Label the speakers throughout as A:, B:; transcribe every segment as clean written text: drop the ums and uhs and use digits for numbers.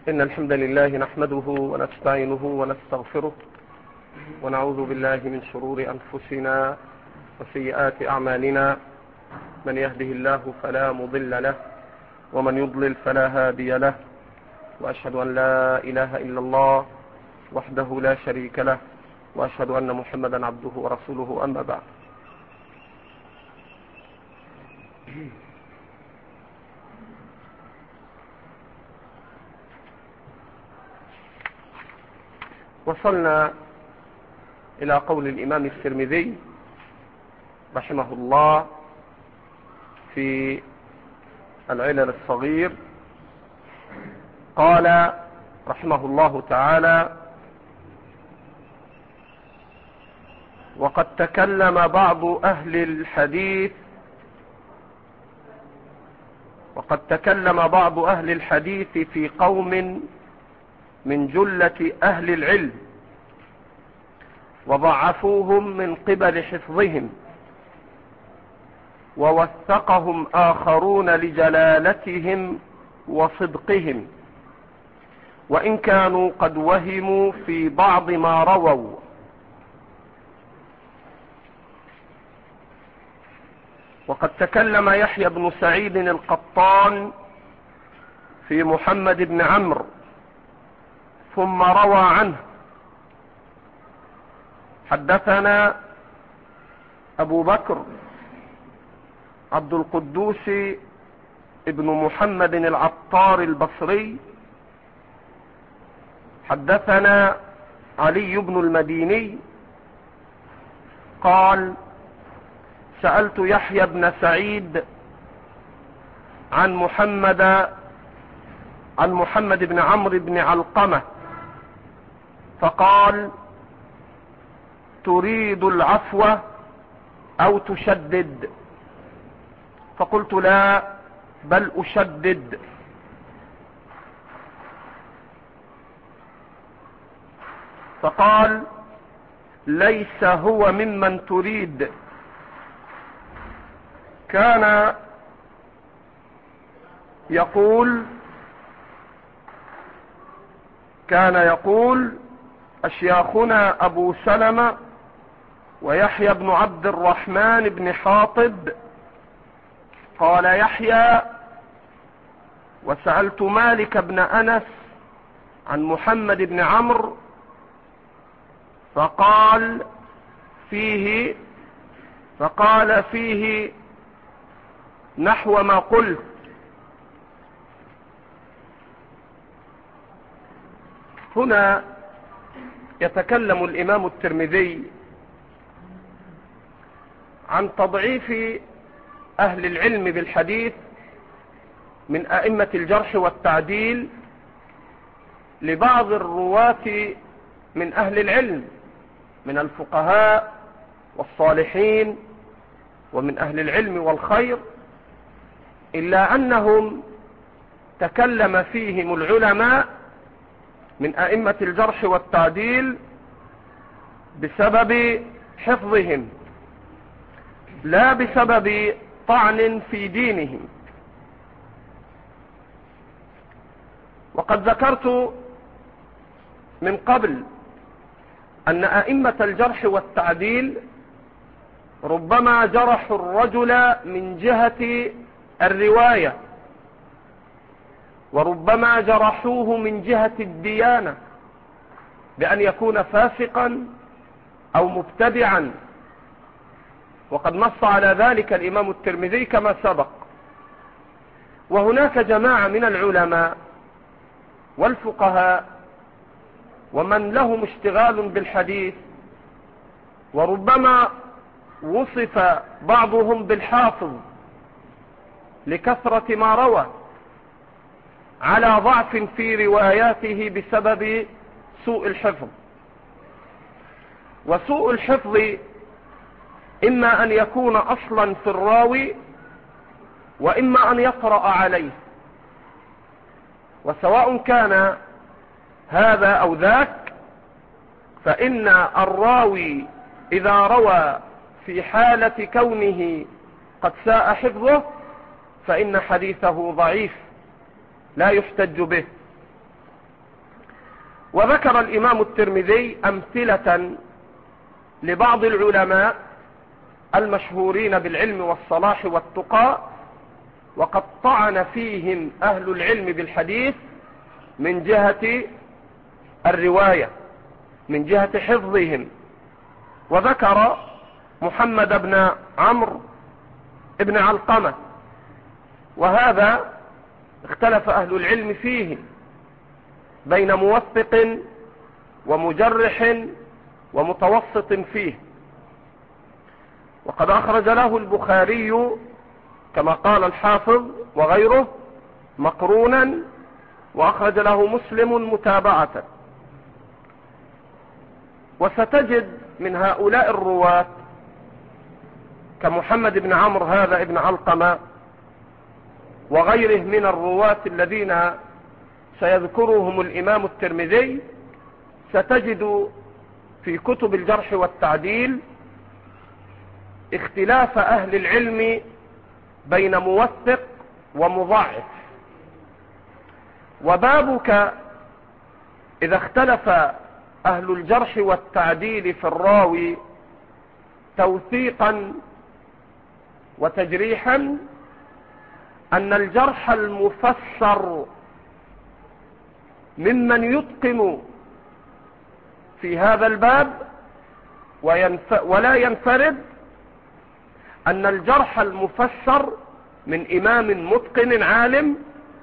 A: إن الحمد لله نحمده ونستعينه ونستغفره ونعوذ بالله من شرور أنفسنا وسيئات أعمالنا. من يهده الله فلا مضل له ومن يضلل فلا هادي له، وأشهد أن لا إله إلا الله وحده لا شريك له، وأشهد أن محمدا عبده ورسوله. أما بعد، وصلنا إلى قول الإمام الترمذي رحمه الله في العلل الصغير. قال رحمه الله تعالى: وقد تكلم بعض أهل الحديث في قوم من جلة أهل العلم وضعفوهم من قبل حفظهم، ووثقهم آخرون لجلالتهم وصدقهم، وإن كانوا قد وهموا في بعض ما رووا. وقد تكلم يحيى بن سعيد القطان في محمد بن عمرو ثم روى عنه: حدثنا أبو بكر عبد القدوس ابن محمد العطار البصري، حدثنا علي بن المديني قال: سألت يحيى بن سعيد عن محمد بن عمرو بن علقمة، فقال: تريد العفو أو تشدد؟ فقلت: لا، بل أشدد. فقال: ليس هو ممن تريد. كان يقول أشياخنا أبو سلمة ويحيى بن عبد الرحمن بن حاطب. قال يحيى: وسألت مالك بن أنس عن محمد بن عمرو فقال فيه نحو ما قلت. هنا يتكلم الإمام الترمذي عن تضعيف أهل العلم بالحديث من أئمة الجرح والتعديل لبعض الرواة من أهل العلم من الفقهاء والصالحين ومن أهل العلم والخير، إلا أنهم تكلم فيهم العلماء من أئمة الجرح والتعديل بسبب حفظهم، لا بسبب طعن في دينهم. وقد ذكرت من قبل أن أئمة الجرح والتعديل ربما جرحوا الرجل من جهة الرواية، وربما جرحوه من جهة الديانة بأن يكون فاسقا أو مبتدعا، وقد نص على ذلك الإمام الترمذي كما سبق. وهناك جماعة من العلماء والفقهاء ومن لهم اشتغال بالحديث، وربما وصف بعضهم بالحافظ لكثرة ما روى، على ضعف في رواياته بسبب سوء الحفظ. وسوء الحفظ إما أن يكون أصلا في الراوي، وإما أن يطرأ عليه، وسواء كان هذا أو ذاك، فإن الراوي إذا روى في حالة كونه قد ساء حفظه فإن حديثه ضعيف لا يحتج به. وذكر الإمام الترمذي أمثلة لبعض العلماء المشهورين بالعلم والصلاح والتقى، وقد طعن فيهم أهل العلم بالحديث من جهة الرواية، من جهة حفظهم. وذكر محمد بن عمرو بن علقمة، وهذا اختلف أهل العلم فيه بين موثق ومجرح ومتوسط فيه. وقد أخرج له البخاري كما قال الحافظ وغيره مقرونا، وأخرج له مسلم متابعة. وستجد من هؤلاء الرواة كمحمد بن عمرو هذا ابن علقمة وغيره من الرواة الذين سيذكرهم الإمام الترمذي، ستجد في كتب الجرح والتعديل اختلاف أهل العلم بين موثق ومضاعف. وبابك إذا اختلف أهل الجرح والتعديل في الراوي توثيقا وتجريحا، أن الجرح المفسر ممن يتقن في هذا الباب ولا ينفرد، أن الجرح المفسر من إمام متقن عالم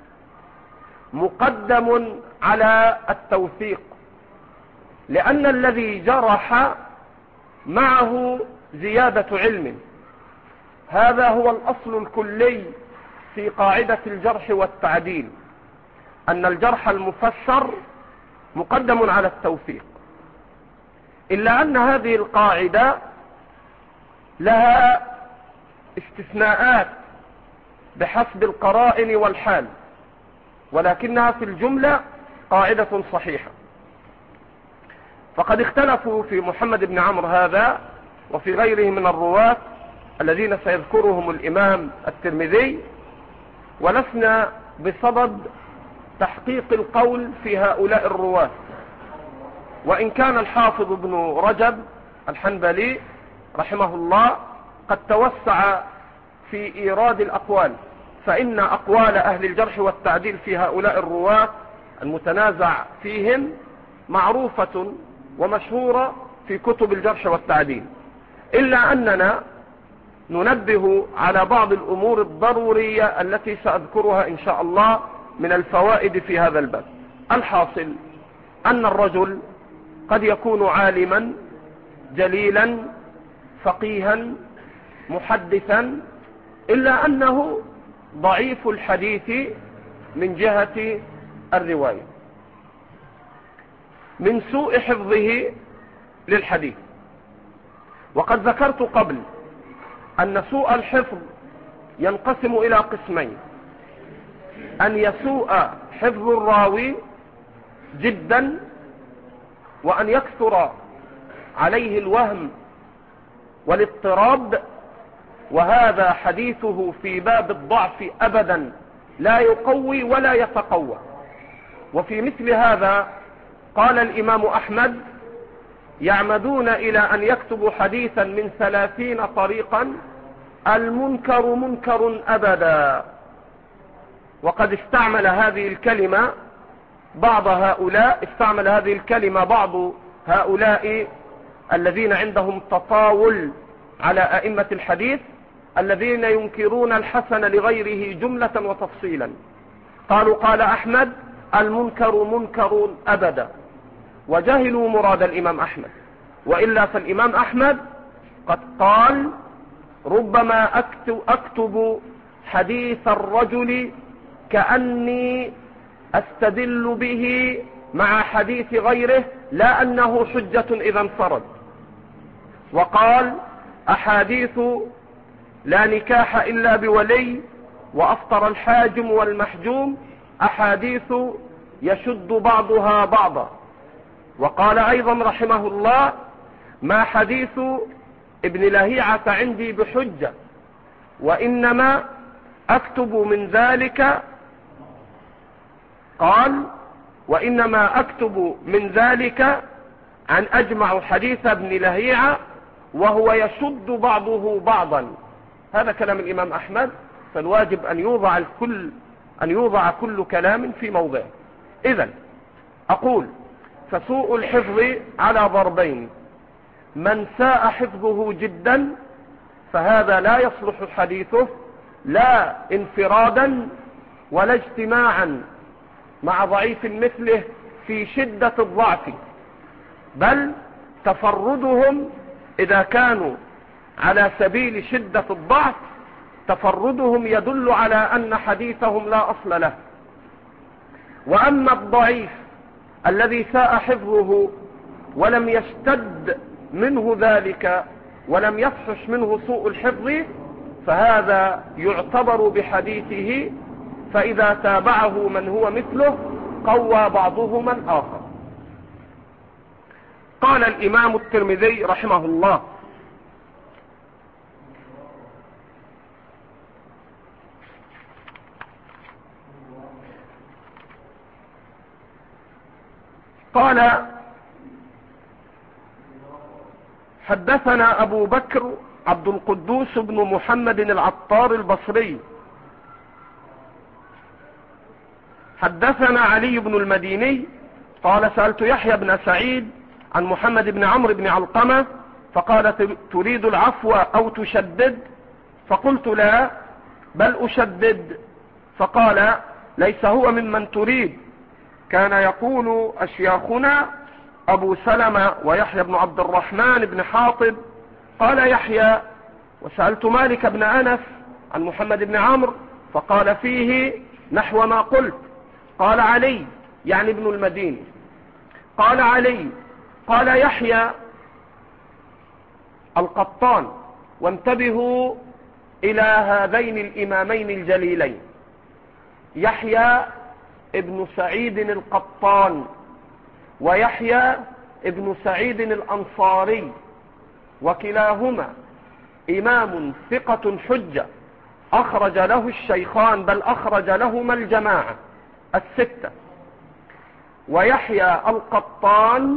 A: مقدم على التوثيق، لأن الذي جرح معه زيادة علم. هذا هو الأصل الكلي في قاعدة الجرح والتعديل، أن الجرح المفسر مقدم على التوثيق، إلا أن هذه القاعدة لها استثناءات بحسب القرائن والحال، ولكنها في الجملة قاعدة صحيحة. فقد اختلفوا في محمد بن عمرو هذا وفي غيره من الرواة الذين سيذكرهم الإمام الترمذي، ولسنا بصدد تحقيق القول في هؤلاء الرواة، وإن كان الحافظ ابن رجب الحنبلي رحمه الله قد توسع في إيراد الأقوال، فإن أقوال أهل الجرح والتعديل في هؤلاء الرواة المتنازع فيهم معروفة ومشهورة في كتب الجرح والتعديل، إلا أننا ننبه على بعض الأمور الضرورية التي سأذكرها إن شاء الله من الفوائد في هذا الباب. الحاصل أن الرجل قد يكون عالما جليلا فقيها محدثا، إلا أنه ضعيف الحديث من جهة الرواية من سوء حفظه للحديث. وقد ذكرت قبل أن سوء الحفظ ينقسم إلى قسمين: أن يسوء حفظ الراوي جدا، وأن يكثر عليه الوهم والاضطراب، وهذا حديثه في باب الضعف أبدا لا يقوي ولا يتقوى. وفي مثل هذا قال الإمام أحمد: يعمدون إلى أن يكتبوا حديثا من 30 طريقا المنكر منكر أبدا. وقد استعمل هذه الكلمة بعض هؤلاء الذين عندهم تطاول على أئمة الحديث، الذين ينكرون الحسن لغيره جملة وتفصيلا. قالوا: قال أحمد: المنكر منكر أبدا، وجهلوا مراد الإمام أحمد. وإلا فالإمام أحمد قد قال: ربما أكتب حديث الرجل كأني أستدل به مع حديث غيره، لا أنه حجة إذا انفرد. وقال: أحاديث لا نكاح إلا بولي، وأفطر الحاجم والمحجوم، أحاديث يشد بعضها بعضا. وقال أيضا رحمه الله: ما حديث ابن لهيعة عندي بحجة، وإنما أكتب من ذلك، قال: وإنما أكتب من ذلك عن أجمع حديث ابن لهيعة وهو يشد بعضه بعضا. هذا كلام الإمام أحمد، فالواجب أن يوضع كل كلام في موضعه. إذن أقول فسوء الحفظ على ضربين: من ساء حفظه جدا فهذا لا يصلح حديثه لا انفرادا ولا اجتماعا مع ضعيف مثله في شدة الضعف، بل تفردهم إذا كانوا على سبيل شدة الضعف تفردهم يدل على أن حديثهم لا أصل له. وأما الضعيف الذي ساء حفظه ولم يشتد منه ذلك ولم يفحش منه سوء الحفظ فهذا يعتبر بحديثه، فإذا تابعه من هو مثله قوى بعضهما الآخر. قال الإمام الترمذي رحمه الله: قال حدثنا أبو بكر عبد القدوس بن محمد العطار البصري حدثنا علي بن المديني قال سألت يحيى بن سعيد عن محمد بن عمرو بن علقمة فقال: تريد العفو أو تشدد؟ فقلت: لا بل أشدد. فقال: ليس هو ممن تريد، كان يقول أشياخنا أبو سلمة ويحيى بن عبد الرحمن بن حاطب. قال يحيى: وسألت مالك بن أنس عن محمد بن عمرو فقال فيه نحو ما قلت. قال علي، يعني ابن المديني، قال علي، قال يحيى القطان. وانتبهوا إلى هذين الإمامين الجليلين: يحيى ابن سعيد القطان ويحيى ابن سعيد الأنصاري، وكلاهما إمام ثقة حجة أخرج له الشيخان، بل أخرج لهما الجماعة الستة. ويحيى القطان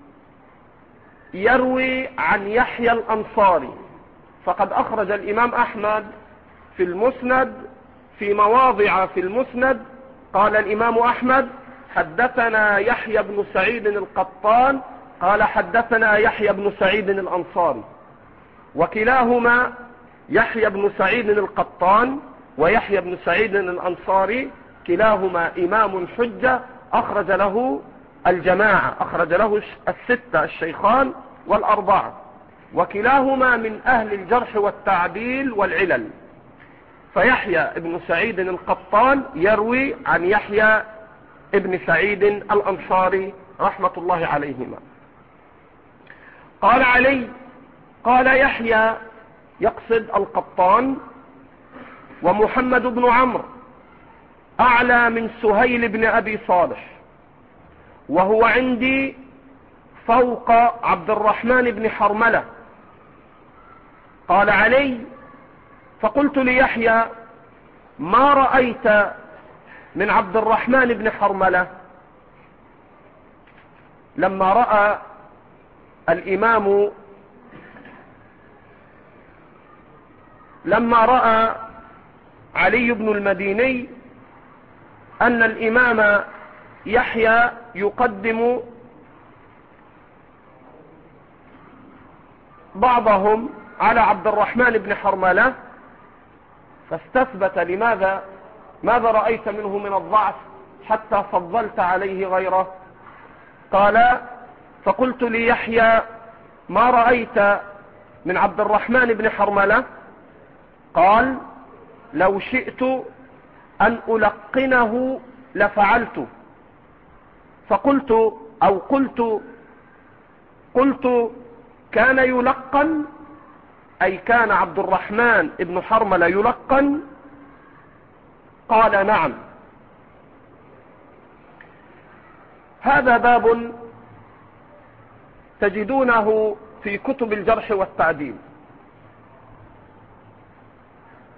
A: يروي عن يحيى الأنصاري، فقد أخرج الإمام أحمد في المسند في مواضع في المسند قال الإمام أحمد: حدثنا يحيى بن سعيد القطان قال حدثنا يحيى بن سعيد الأنصاري. وكلاهما يحيى بن سعيد القطان ويحيى بن سعيد الأنصاري كلاهما إمام حجة أخرج له الجماعة، أخرج له الستة الشيخان والأربعة، وكلاهما من أهل الجرح والتعديل والعلل. فيحيى ابن سعيد القطان يروي عن يحيى ابن سعيد الأنصاري رحمة الله عليهما. قال علي، قال يحيى، يقصد القطان، ومحمد بن عمرو أعلى من سهيل بن أبي صالح، وهو عندي فوق عبد الرحمن بن حرملة. قال علي: فقلت ليحيى: ما رأيت من عبد الرحمن بن حرملة؟ لما رأى الإمام علي بن المديني أن الإمام يحيى يقدم بعضهم على عبد الرحمن بن حرملة، فاستثبت ماذا رأيت منه من الضعف حتى فضلت عليه غيره؟ قال: فقلت ليحيى: ما رأيت من عبد الرحمن بن حرملة؟ قال: لو شئت أن ألقنه لفعلت. فقلت أو قلت كان يلقن، أي كان عبد الرحمن بن حرملة يلقن؟ قال: نعم. هذا باب تجدونه في كتب الجرح والتعديل،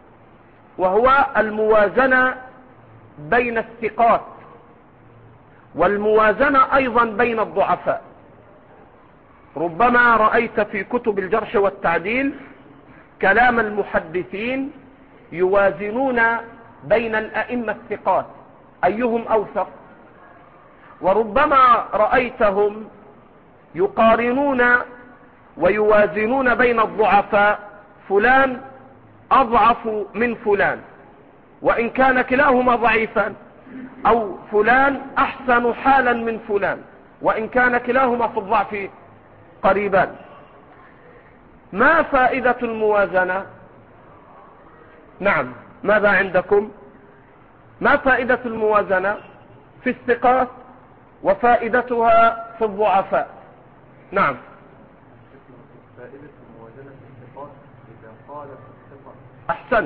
A: وهو الموازنة بين الثقات والموازنة أيضا بين الضعفاء. ربما رأيت في كتب الجرح والتعديل كلام المحدثين يوازنون بين الأئمة الثقات أيهم أوثق، وربما رأيتهم يقارنون ويوازنون بين الضعفاء، فلان أضعف من فلان وإن كان كلاهما ضعيفا، أو فلان أحسن حالا من فلان وإن كان كلاهما في الضعف قريبان. ما فائدة الموازنة؟ نعم، ماذا عندكم؟ ما فائدة الموازنة في الثقات وفائدتها في الضعفاء؟ نعم.
B: فائدة الموازنة في الثقات إذا قال في الثقة.
A: أحسن.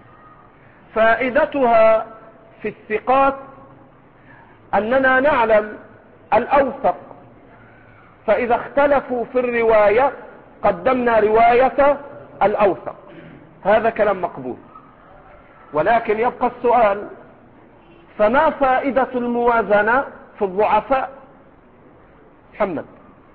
A: فائدتها في الثقات أننا نعلم الأوثق، فإذا اختلفوا في الرواية قدمنا رواية الأوثق، هذا كلام مقبول. ولكن يبقى السؤال، فما فائدة الموازنة في الضعفاء؟ محمد.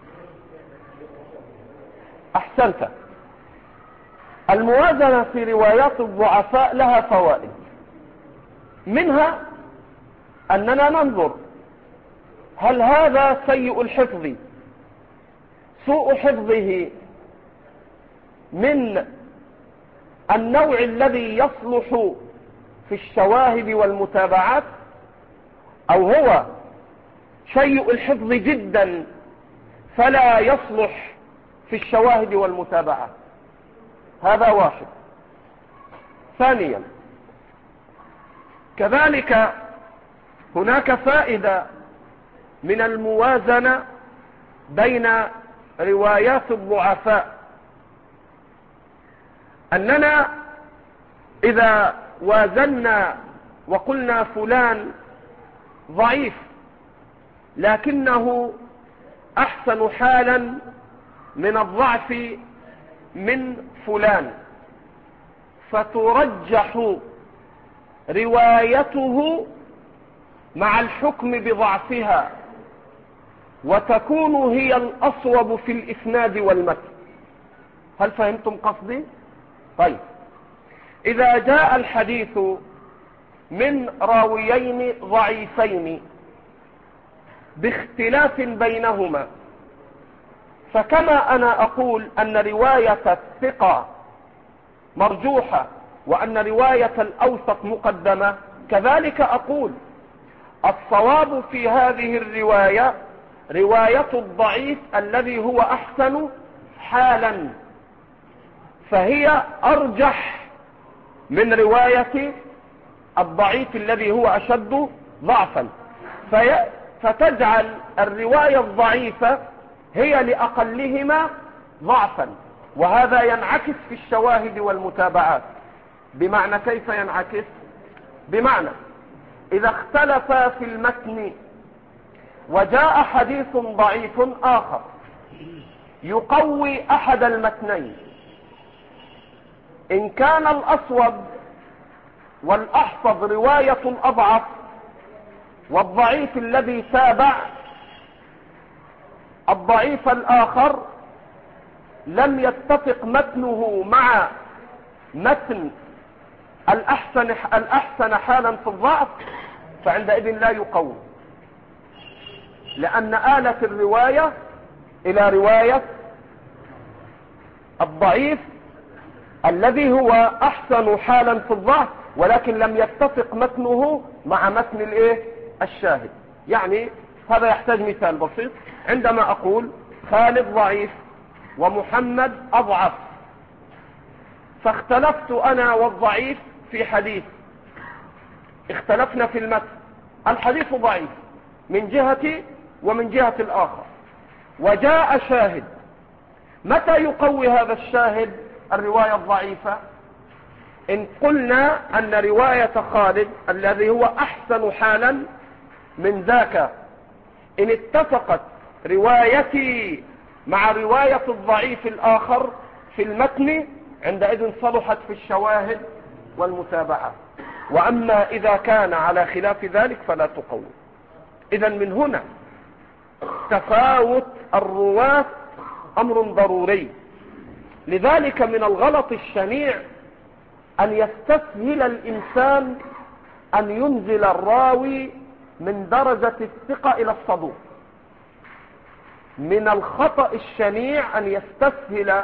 A: أحسنت. الموازنة في روايات الضعفاء لها فوائد، منها أننا ننظر هل هذا سيء الحفظ سوء حفظه من النوع الذي يصلح في الشواهد والمتابعات، أو هو سيء الحفظ جدا فلا يصلح في الشواهد والمتابعات. هذا واحد. ثانيا، كذلك هناك فائدة من الموازنة بين روايات الضعفاء، أننا إذا وازنا وقلنا فلان ضعيف لكنه أحسن حالا من الضعف من فلان، فترجح روايته مع الحكم بضعفها وتكون هي الأصوب في الإسناد والمتن. هل فهمتم قصدي؟ طيب، إذا جاء الحديث من راويين ضعيفين باختلاف بينهما، فكما أنا أقول أن رواية الثقة مرجوحة وأن رواية الأوثق مقدمة، كذلك أقول الصواب في هذه الرواية رواية الضعيف الذي هو أحسن حالا، فهي أرجح من رواية الضعيف الذي هو أشد ضعفا، فتجعل الرواية الضعيفة هي لأقلهما ضعفا، وهذا ينعكس في الشواهد والمتابعات. بمعنى كيف ينعكس؟ بمعنى إذا اختلفا في المتن وجاء حديث ضعيف آخر يقوي أحد المتنين، إن كان الأصوب والأحفظ رواية الأضعف والضعيف الذي تابع الضعيف الآخر لم يتفق متنه مع متن الأحسن حالا في الضعف، فعندئذ لا يقوي، لأن آلة الرواية إلى رواية الضعيف الذي هو أحسن حالا في الضعف ولكن لم يتفق متنه مع متن الشاهد. يعني هذا يحتاج مثال بسيط. عندما أقول خالد ضعيف ومحمد أضعف، فاختلفت أنا والضعيف في حديث، اختلفنا في المتن، الحديث ضعيف من جهتي ومن جهة الآخر، وجاء شاهد، متى يقوي هذا الشاهد الرواية الضعيفة؟ إن قلنا أن رواية خالد الذي هو أحسن حالا من ذاك إن اتفقت روايتي مع رواية الضعيف الآخر في المتن، عندئذ صلحت في الشواهد والمتابعة. وأما إذا كان على خلاف ذلك فلا تقوي. إذا من هنا تفاوت الرواة أمر ضروري. لذلك من الغلط الشنيع أن يستسهل الإنسان أن ينزل الراوي من درجة الثقة إلى الصدوق. من الخطأ الشنيع أن يستسهل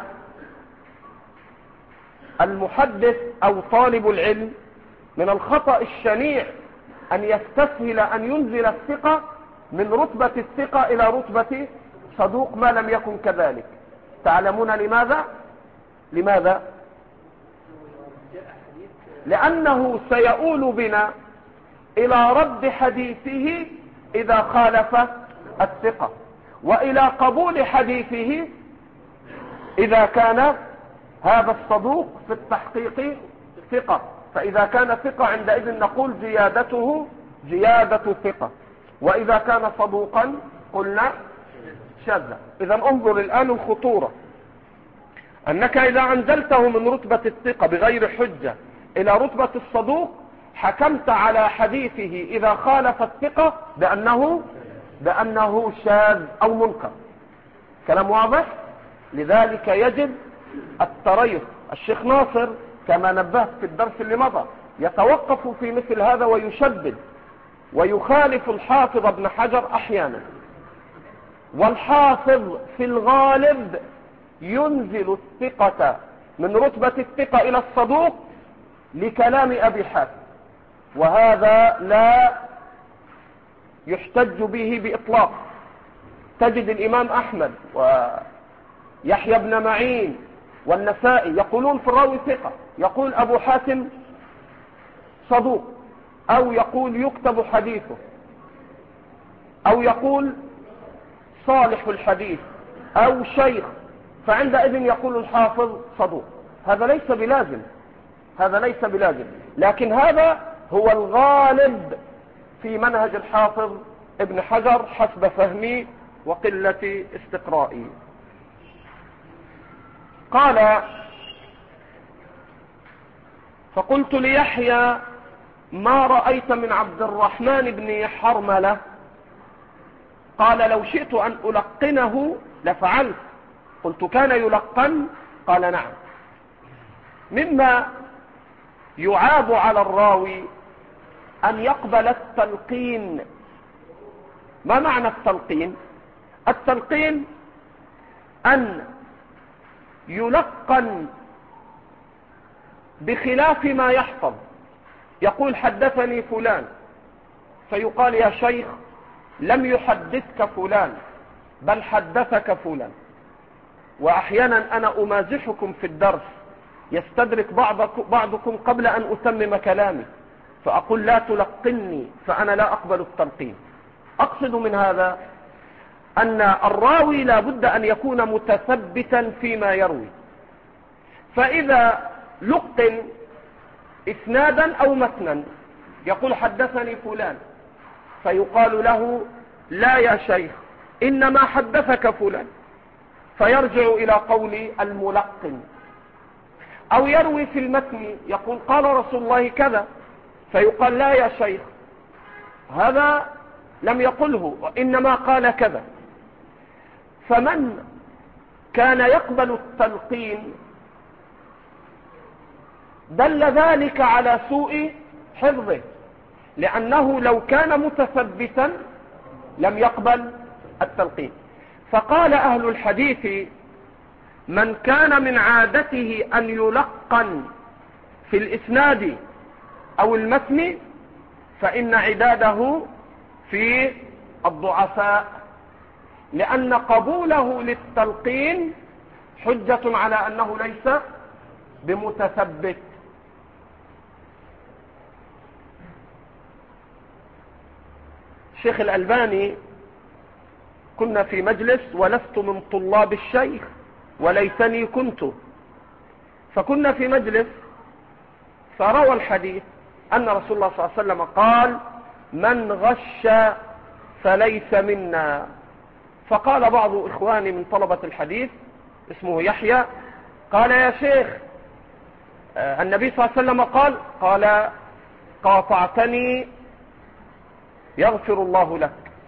A: المحدث أو طالب العلم، من الخطأ الشنيع أن يستسهل أن ينزل الثقة من رتبة الثقة إلى رتبة صدوق ما لم يكن كذلك. تعلمون لماذا؟ لأنه سيؤول بنا إلى رد حديثه إذا خالف الثقة، وإلى قبول حديثه إذا كان هذا الصدوق في التحقيق ثقة. فإذا كان ثقة عندئذ نقول زيادته زيادة ثقة، وإذا كان صدوقا قلنا شاذا. إذا انظر الآن الخطورة، أنك إذا أنزلته من رتبة الثقة بغير حجة إلى رتبة الصدوق حكمت على حديثه إذا خالف الثقة بأنه شاذ أو منكر. كلام واضح؟ لذلك يجب التريث. الشيخ ناصر كما نبهت في الدرس اللي مضى يتوقف في مثل هذا ويشدد ويخالف الحافظ ابن حجر أحيانا، والحافظ في الغالب ينزل الثقة من رتبة الثقة إلى الصدوق لكلام أبي حاتم، وهذا لا يحتج به بإطلاق. تجد الإمام أحمد ويحيى بن معين والنسائي يقولون في الراوي ثقة، يقول أبو حاتم صدوق، أو يقول يكتب حديثه، أو يقول صالح الحديث، أو شيخ، فعندئذ يقول الحافظ صدوق. هذا ليس بلازم، لكن هذا هو الغالب في منهج الحافظ ابن حجر حسب فهمي وقلة استقرائي. قال: فقلت ليحيى: ما رأيت من عبد الرحمن بن حرملة؟ قال: لو شئت أن ألقنه لفعلت. قلت: كان يلقن؟ قال: نعم. مما يعاب على الراوي أن يقبل التلقين. ما معنى التلقين؟ التلقين أن يلقن بخلاف ما يحفظ. يقول: حدثني فلان، فيقال: يا شيخ لم يحدثك فلان بل حدثك فلان. وأحيانا أنا أمازحكم في الدرس، يستدرك بعضكم قبل أن أتمم كلامي، فأقول: لا تلقني، فأنا لا أقبل التلقين. أقصد من هذا أن الراوي لا بد أن يكون متثبتا فيما يروي، فإذا لقن إسنادا أو متنا يقول: حدثني فلان، فيقال له: لا يا شيخ إنما حدثك فلان، فيرجع إلى قول الملقن. أو يروي في المتن يقول: قال رسول الله كذا، فيقال: لا يا شيخ هذا لم يقله وإنما قال كذا. فمن كان يقبل التلقين دل ذلك على سوء حفظه، لأنه لو كان متثبتا لم يقبل التلقين. فقال أهل الحديث: من كان من عادته أن يلقن في الإسناد أو المتن فإن عداده في الضعفاء، لأن قبوله للتلقين حجة على أنه ليس بمتثبت. الشيخ الألباني كنا في مجلس ولست من طلاب الشيخ وليتني كنت، فكنا في مجلس فروى الحديث أن رسول الله صلى الله عليه وسلم قال: من غش فليس منا. فقال بعض إخواني من طلبة الحديث اسمه يحيى قال: يا شيخ النبي صلى الله عليه وسلم قال: قاطعتني يغفر الله لك.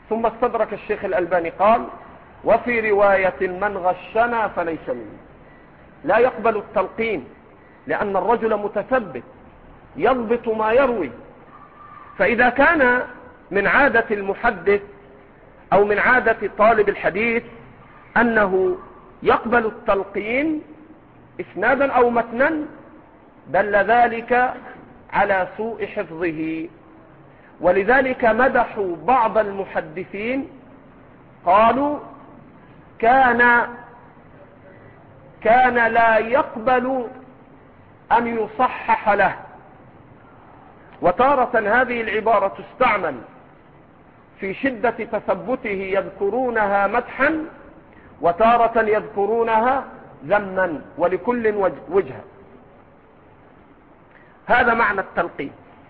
A: ثم استدرك الشيخ الألباني قال: وفي رواية من غشنا فليس منه. لا يقبل التلقين، لأن الرجل متثبت يضبط ما يروي. فإذا كان من عادة المحدث أو من عادة طالب الحديث أنه يقبل التلقين إسنادا أو متنا، دل ذلك على سوء حفظه. ولذلك مدحوا بعض المحدثين، قالوا كان لا يقبل أن يصحح له. وتارة هذه العبارة تستعمل في شدة تثبته يذكرونها مدحا، وتارة يذكرونها ذما، ولكل وجهة. هذا معنى التلقين.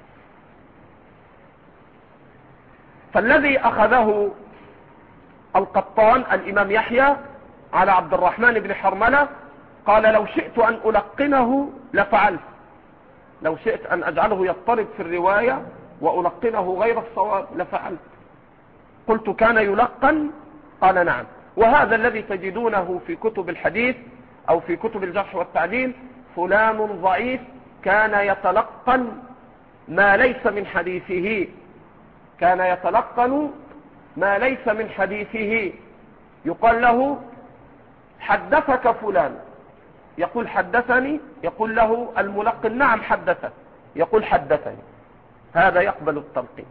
A: فالذي أخذه القطان الإمام يحيى على عبد الرحمن بن حرملة قال: لو شئت أن ألقنه لفعلت، لو شئت أن أجعله يضطرب في الرواية وألقنه غير الصواب لفعلت. قلت: كان يلقن؟ قال: نعم. وهذا الذي تجدونه في كتب الحديث أو في كتب الجرح والتعديل: فلان ضعيف كان يتلقن ما ليس من حديثه، كان يتلقن ما ليس من حديثه. يقال له: حدثك فلان، يقول: حدثني. يقول له الملقن: نعم حدثك. يقول: حدثني. هذا يقبل التلقين.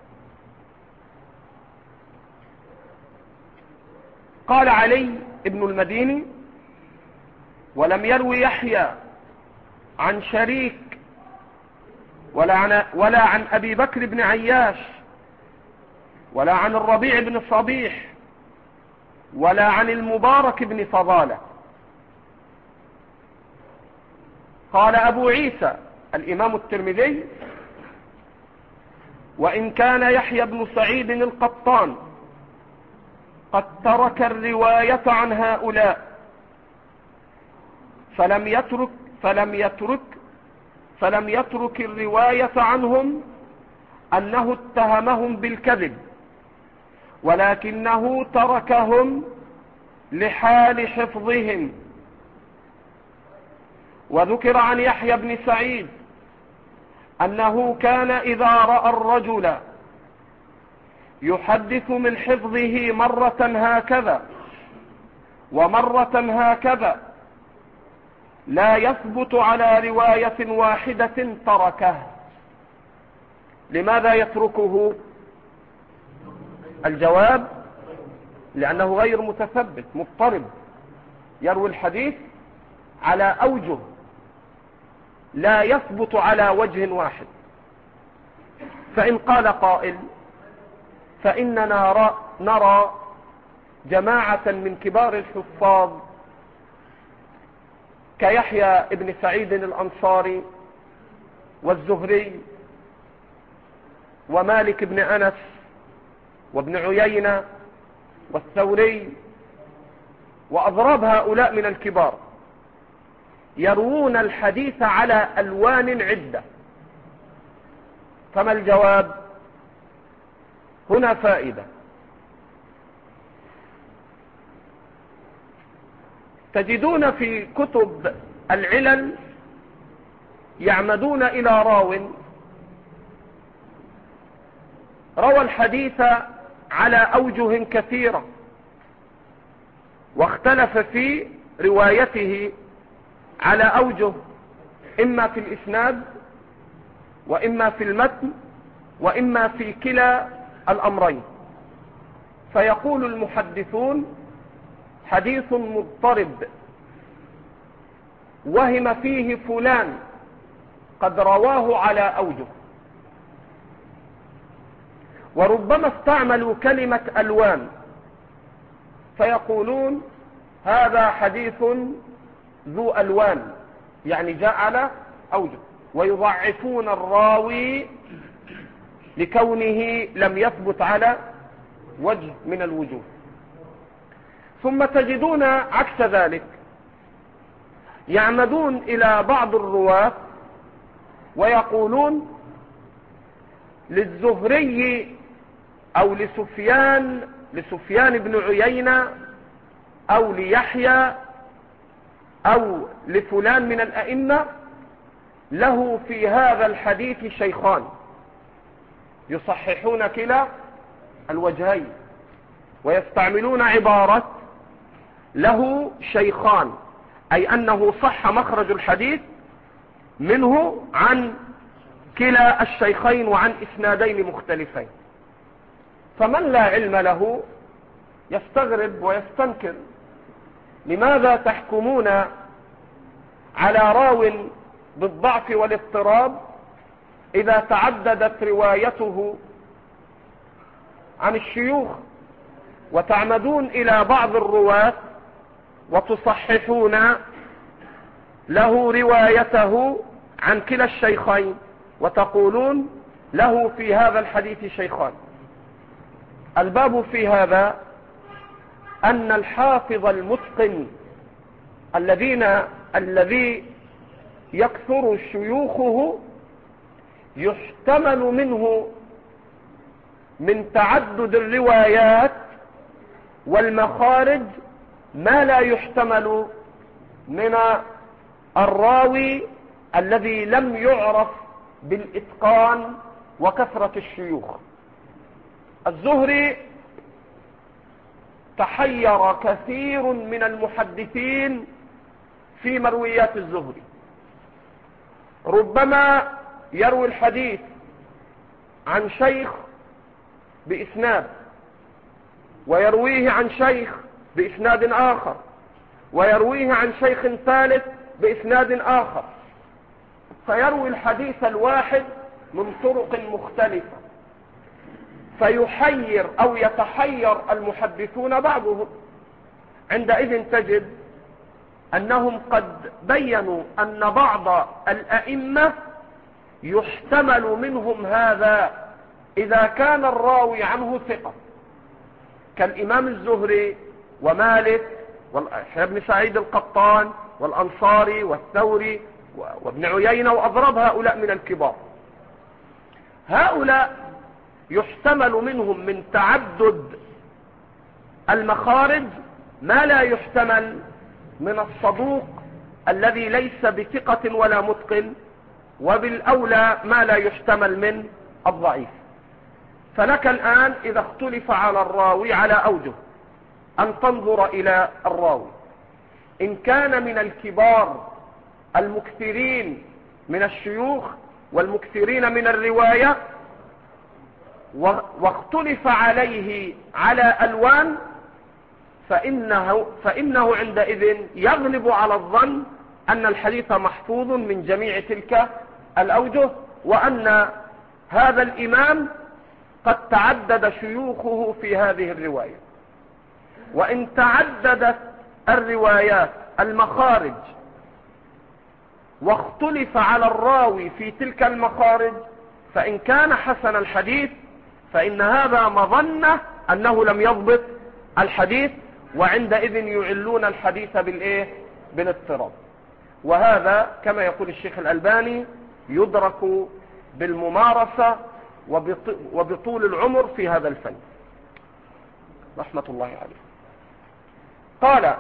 A: قال علي ابن المديني: ولم يروي يحيى عن شريك ولا عن أبي بكر بن عياش ولا عن الربيع بن صبيح ولا عن المبارك بن فضالة. قال أبو عيسى الإمام الترمذي: وإن كان يحيى بن سعيد القطان قد ترك الرواية عن هؤلاء فلم يترك الرواية عنهم أنه اتهمهم بالكذب، ولكنه تركهم لحال حفظهم. وذكر عن يحيى بن سعيد أنه كان إذا رأى الرجل يحدث من حفظه مرة هكذا ومرة هكذا لا يثبت على رواية واحدة تركه. لماذا يتركه؟ الجواب: لأنه غير متثبت، مضطرب، يروي الحديث على أوجه لا يثبت على وجه واحد. فإن قال قائل: فإننا نرى جماعة من كبار الحفاظ كيحيى ابن سعيد الأنصاري والزهري ومالك بن أنس وابن عيينة والثوري وأضراب هؤلاء من الكبار يروون الحديث على ألوان عدة، فما الجواب؟ هنا فائدة. تجدون في كتب العلل يعمدون إلى راو روى الحديث على أوجه كثيرة واختلف في روايته على أوجه، إما في الإسناد وإما في المتن وإما في كلا الأمرين. فيقول المحدثون: حديث مضطرب وهم فيه فلان قد رواه على أوجه. وربما استعملوا كلمة ألوان، فيقولون: هذا حديث ذو ألوان، يعني جاء على أوجه، ويضعفون الراوي لكونه لم يثبت على وجه من الوجوه. ثم تجدون عكس ذلك، يعمدون إلى بعض الرواة ويقولون: للزهري أو لسفيان بن عيينة أو ليحيى أو لفلان من الأئمة له في هذا الحديث شيخان يصححون كلا الوجهين، ويستعملون عبارة له شيخان، أي أنه صح مخرج الحديث منه عن كلا الشيخين وعن إسنادين مختلفين. فمن لا علم له يستغرب ويستنكر: لماذا تحكمون على راو بالضعف والاضطراب إذا تعددت روايته عن الشيوخ، وتعمدون إلى بعض الرواة وتصححون له روايته عن كلا الشيخين وتقولون له في هذا الحديث شيخان؟ الباب في هذا أن الحافظ المتقن الذي يكثر شيوخه يحتمل منه من تعدد الروايات والمخارج ما لا يحتمل من الراوي الذي لم يعرف بالإتقان وكثرة الشيوخ. الزهري تحير كثير من المحدثين في مرويات الزهري، ربما يروي الحديث عن شيخ بإسناد، ويرويه عن شيخ بإسناد آخر، ويرويه عن شيخ ثالث بإسناد آخر، فيروي الحديث الواحد من طرق مختلفة، فيحير أو يتحير المحدثون بعضهم. عندئذ تجد أنهم قد بينوا أن بعض الأئمة يحتمل منهم هذا إذا كان الراوي عنه ثقة، كالإمام الزهري ومالك ويحيى بن سعيد القطان والأنصاري والثوري وابن عيينة وأضرب هؤلاء من الكبار. هؤلاء يحتمل منهم من تعدد المخارج ما لا يحتمل من الصدوق الذي ليس بثقة ولا متقن، وبالأولى ما لا يحتمل من الضعيف. فلك الآن إذا اختلف على الراوي على أوجه أن تنظر إلى الراوي، إن كان من الكبار المكثرين من الشيوخ والمكثرين من الرواية واختلف عليه على ألوان، فإنه عندئذ يغلب على الظن أن الحديث محفوظ من جميع تلك الأوجه، وأن هذا الإمام قد تعدد شيوخه في هذه الرواية. وإن تعددت الروايات المخارج واختلف على الراوي في تلك المخارج، فإن كان حسن الحديث فإن هذا مظنة أنه لم يضبط الحديث، وعندئذ يعلون الحديث بالاضطراب. وهذا كما يقول الشيخ الألباني يدرك بالممارسة وبطول العمر في هذا الفن رحمة الله عليه. قال: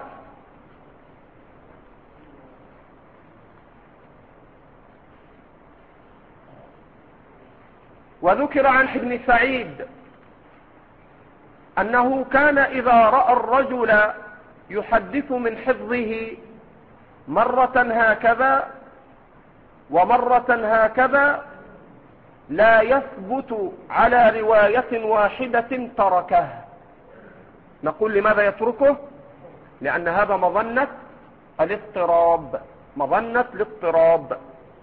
A: وذكر عن ابن سعيد أنه كان إذا رأى الرجل يحدث من حفظه مرة هكذا ومرة هكذا لا يثبت على رواية واحدة تركه. نقول: لماذا يتركه؟ لأن هذا مظنة الاضطراب، مظنة الاضطراب.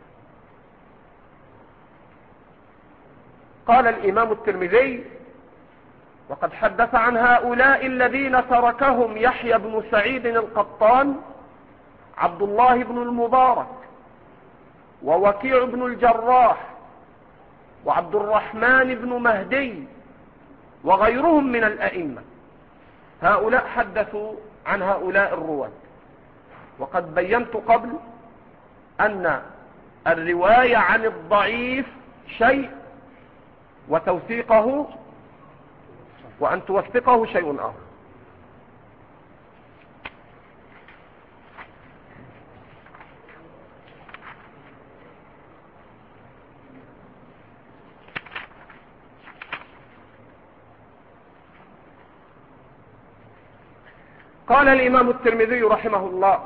A: قال الإمام الترمذي: وقد حدث عن هؤلاء الذين تركهم يحيى بن سعيد القطان عبد الله بن المبارك ووكيع بن الجراح وعبد الرحمن بن مهدي وغيرهم من الأئمة. هؤلاء حدثوا عن هؤلاء الرواة. وقد بينت قبل أن الرواية عن الضعيف شيء وتوثيقه وأن توثقه شيء آخر. قال الإمام الترمذي رحمه الله: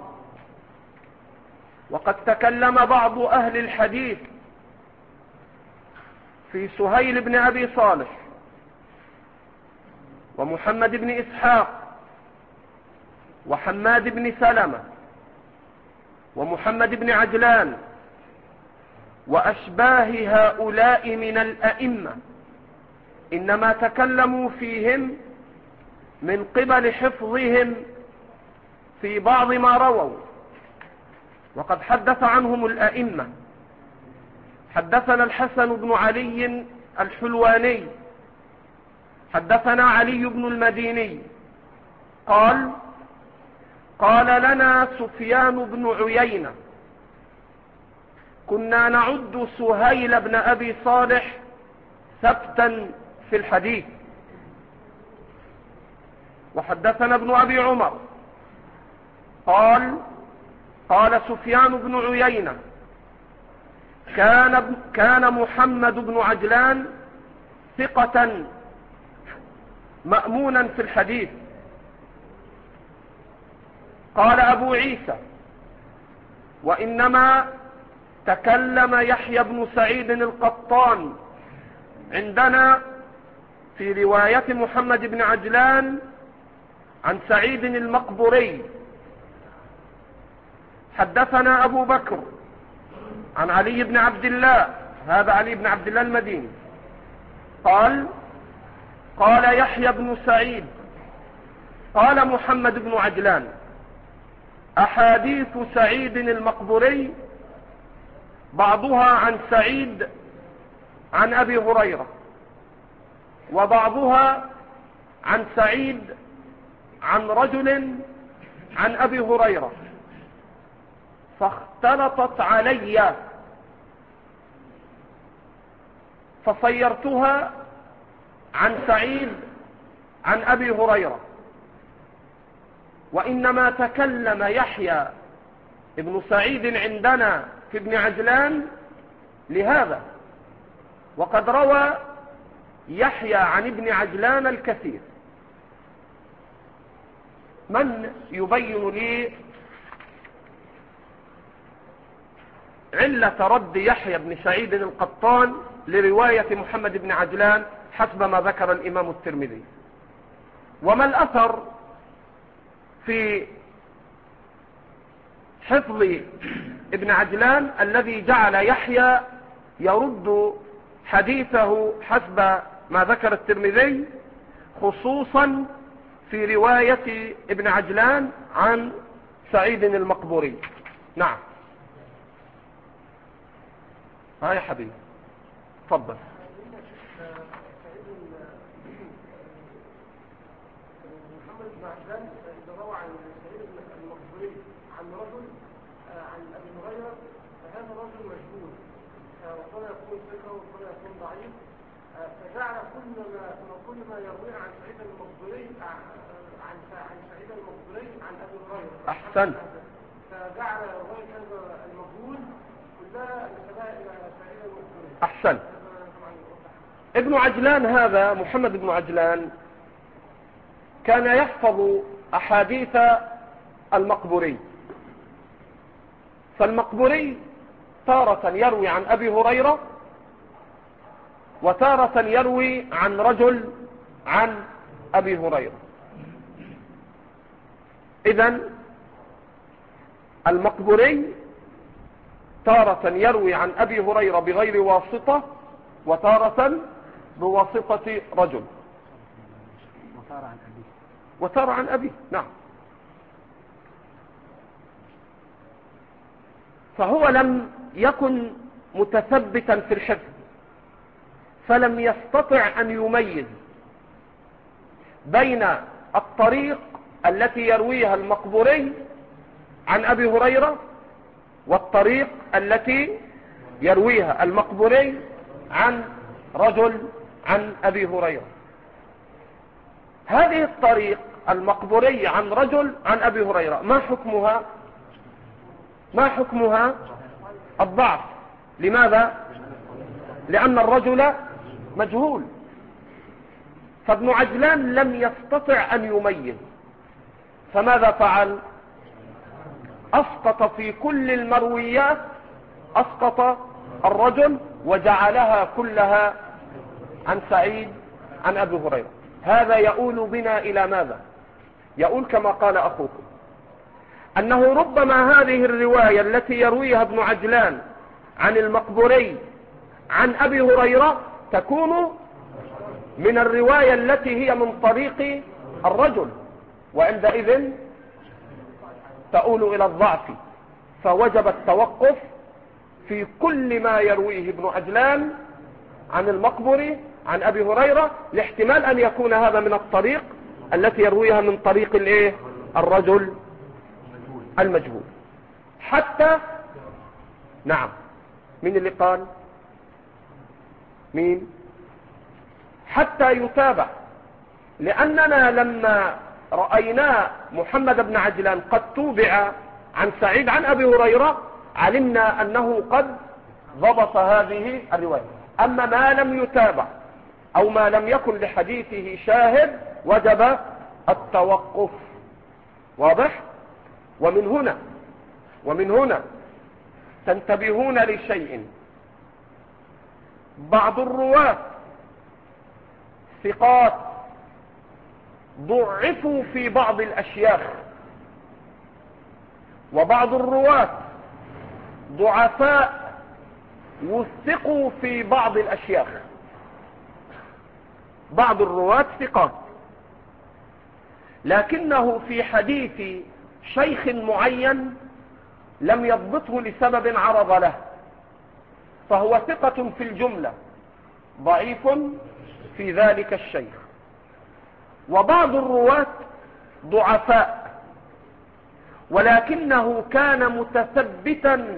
A: وقد تكلم بعض أهل الحديث في سهيل بن أبي صالح ومحمد بن إسحاق وحماد بن سلمة ومحمد بن عجلان وأشباه هؤلاء من الأئمة، إنما تكلموا فيهم من قبل حفظهم في بعض ما رووا، وقد حدث عنهم الأئمة. حدثنا الحسن بن علي الحلواني حدثنا علي بن المديني قال: قال لنا سفيان بن عيينة: كنا نعد سهيل بن أبي صالح ثبتا في الحديث. وحدثنا ابن أبي عمر قال: قال سفيان بن عيينة: كان محمد بن عجلان ثقة مأمونا في الحديث. قال أبو عيسى: وإنما تكلم يحيى بن سعيد القطان عندنا في رواية محمد بن عجلان عن سعيد المقبوري. حدثنا أبو بكر عن علي بن عبد الله، هذا علي بن عبد الله المديني، قال: قال يحيى بن سعيد: قال محمد بن عجلان: أحاديث سعيد المقبوري بعضها عن سعيد عن أبي هريرة، وبعضها عن سعيد عن رجل عن أبي هريرة، فاختلطت علي فصيرتها عن سعيد عن أبي هريرة. وإنما تكلم يحيى ابن سعيد عندنا في ابن عجلان لهذا، وقد روى يحيى عن ابن عجلان الكثير. من يبين لي علة رد يحيى بن سعيد القطان لرواية محمد بن عجلان حسب ما ذكر الإمام الترمذي؟ وما الأثر في حفظ ابن عجلان الذي جعل يحيى يرد حديثه حسب ما ذكر الترمذي، خصوصا في رواية ابن عجلان عن سعيد المقبوري؟ نعم. ها يا حبيبي، تفضل.
C: محمد بن عجلان روى عن سعيد المقبوري عن رجل عن ابي هريره، فهذا رجل مجهول، وقد يكون ثقه وقد يكون ضعيف، فجعل كل ما يروي عن سعيد المقبوري عن سعيد المقبوري عن ابي هريره.
A: احسنت.
C: فجعل روايه هذا المجهول كلها نسبها الى سعيد المقبوري.
A: احسنت. ابن عجلان هذا محمد بن عجلان كان يحفظ أحاديث المقبوري، فالمقبوري تارة يروي عن أبي هريرة، وتارة يروي عن رجل عن أبي هريرة. إذن المقبوري تارة يروي عن أبي هريرة بغير واسطة، وتارة بواسطة رجل، وتارة عن أبيه. نعم. فهو لم يكن متثبتا في الحفظ، فلم يستطع أن يميز بين الطريق التي يرويها المقبوري عن أبي هريرة والطريق التي يرويها المقبوري عن رجل عن أبي هريرة. هذه الطريق المقبوري عن رجل عن أبي هريرة ما حكمها الضعف. لماذا؟ لأن الرجل مجهول، فابن عجلان لم يستطع أن يميز، فماذا فعل؟ أسقط في كل المرويات، أسقط الرجل وجعلها كلها عن سعيد عن أبي هريرة. هذا يؤول بنا إلى ماذا؟ يؤول كما قال أخوكم أنه ربما هذه الرواية التي يرويها ابن عجلان عن المقبوري عن أبي هريرة تكون من الرواية التي هي من طريق الرجل، وعندئذ تؤول إلى الضعف، فوجب التوقف في كل ما يرويه ابن عجلان عن المقبوري عن أبي هريرة، لاحتمال أن يكون هذا من الطريق التي يرويها من طريق الرجل المجهول. حتى نعم، مين اللي قال؟ مين؟ حتى يتابع، لأننا لما رأينا محمد بن عجلان قد توبع عن سعيد عن أبي هريرة علمنا أنه قد ضبط هذه الرواية. أما ما لم يتابع أو ما لم يكن لحديثه شاهد وجب التوقف. واضح؟ ومن هنا تنتبهون لشيء: بعض الرواة ثقات ضعفوا في بعض الأشياخ، وبعض الرواة ضعفاء وثقوا في بعض الأشياخ. بعض الرواة ثقات، لكنه في حديث شيخ معين لم يضبطه لسبب عرض له، فهو ثقة في الجملة ضعيف في ذلك الشيخ. وبعض الرواة ضعفاء، ولكنه كان متثبتا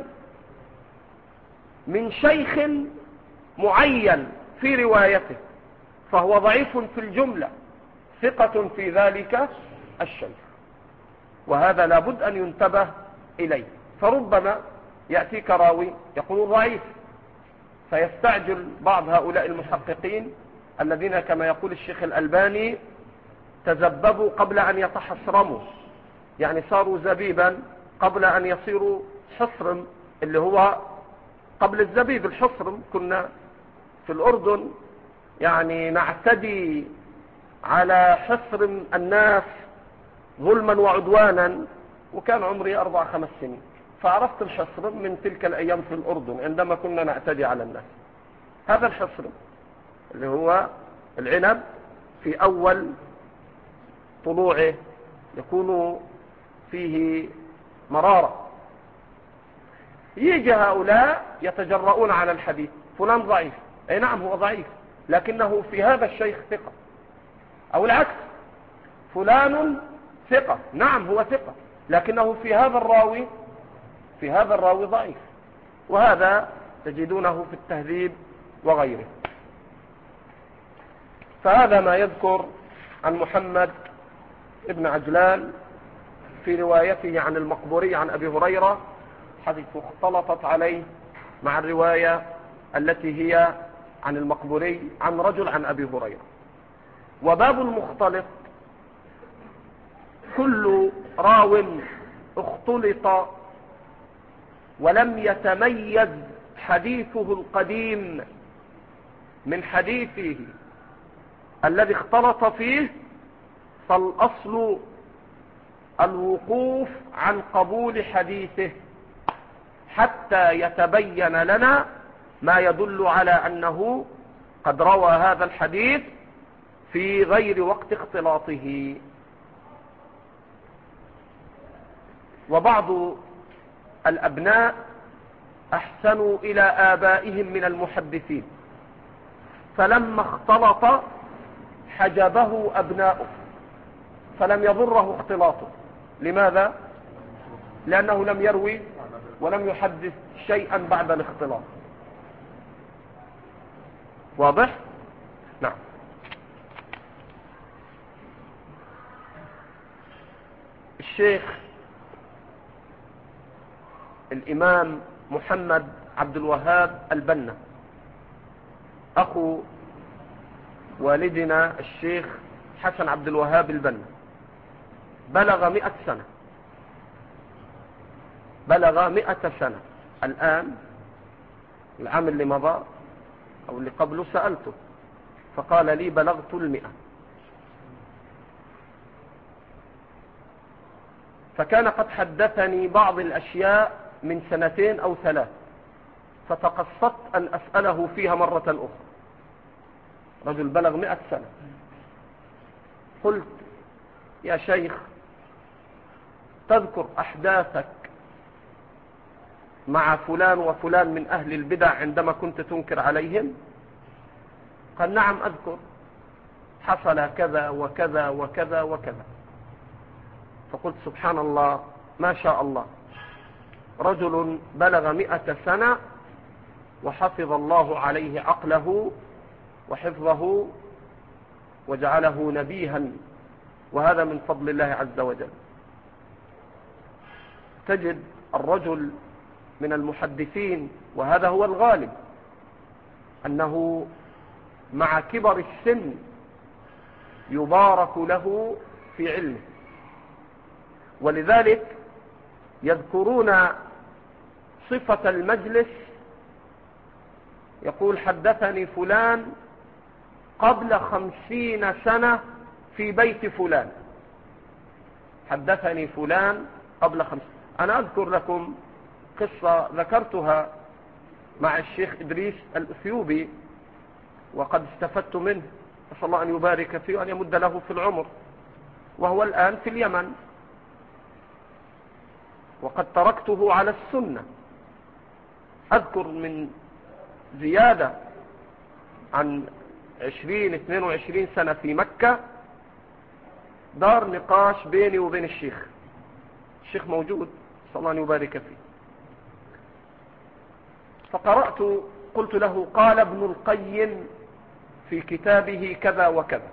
A: من شيخ معين في روايته، فهو ضعيف في الجملة ثقة في ذلك الشيخ، وهذا لابد أن ينتبه إليه. فربما يأتيك راوي يقول ضعيف، فيستعجل بعض هؤلاء المحققين الذين كما يقول الشيخ الألباني تزببوا قبل أن يتحصرموا، يعني صاروا زبيبا قبل أن يصيروا حصرم، اللي هو قبل الزبيب الحصرم. كنا في الأردن يعني نعتدي على حصرم الناس ظلما وعدوانا، وكان عمري 4-5 سنين، فعرفت الحصرم من تلك الأيام في الأردن عندما كنا نعتدي على الناس. هذا الحصرم اللي هو العنب في أول طلوعه يكون فيه مرارة، يجي هؤلاء يتجرؤون على الحديث: فلان ضعيف. أي نعم هو ضعيف، لكنه في هذا الشيخ ثقة. أو العكس، فلان ثقة، نعم هو ثقة، لكنه في هذا الراوي ضعيف. وهذا تجدونه في التهذيب وغيره. فهذا ما يذكر عن محمد ابن عجلان في روايته عن المقبوري عن أبي هريرة، حيث اختلطت عليه مع الرواية التي هي عن المقبوري عن رجل عن أبي هريرة. وباب المختلط: كل راو اختلط ولم يتميز حديثه القديم من حديثه الذي اختلط فيه، فالأصل الوقوف عن قبول حديثه حتى يتبين لنا ما يدل على أنه قد روى هذا الحديث في غير وقت اختلاطه. وبعض الأبناء أحسنوا إلى آبائهم من المحدثين، فلما اختلط حجبه أبناؤه فلم يضره اختلاطه. لماذا؟ لأنه لم يروي ولم يحدث شيئا بعد الاختلاط. واضح؟ نعم. الشيخ الإمام محمد عبد الوهاب البنا، أخو والدنا الشيخ حسن عبد الوهاب البنا، بلغ 100 سنة، بلغ 100 سنة الآن. العام اللي مضى أو اللي قبله سألته فقال لي بلغت 100. فكان قد حدثني بعض الأشياء من 2 أو 3 فتقصدت أن أسأله فيها مرة أخرى. رجل بلغ 100 سنة. قلت يا شيخ تذكر أحداثك مع فلان وفلان من أهل البدع عندما كنت تنكر عليهم؟ قال نعم أذكر، حصل كذا وكذا وكذا وكذا. فقلت سبحان الله ما شاء الله، رجل بلغ 100 سنة وحفظ الله عليه عقله وحفظه وجعله نبيها، وهذا من فضل الله عز وجل. تجد الرجل من المحدثين، وهذا هو الغالب، أنه مع كبر السن يبارك له في علمه، ولذلك يذكرون صفة المجلس. يقول حدثني فلان قبل 50 سنة في بيت فلان، حدثني فلان قبل 50. أنا أذكر لكم قصة ذكرتها مع الشيخ إدريس الأثيوبي وقد استفدت منه، أسأل الله أن يبارك فيه وأن يمد له في العمر، وهو الآن في اليمن، وقد تركته على السنة. أذكر من زيادة عن 20-22 سنة في مكة دار نقاش بيني وبين الشيخ موجود، صلى الله أن يبارك فيه. فقرأت قلت له قال ابن القيم في كتابه كذا وكذا،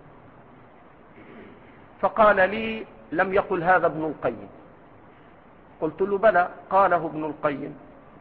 A: فقال لي لم يقل هذا ابن القيم. قلت له بلى قاله ابن القيم.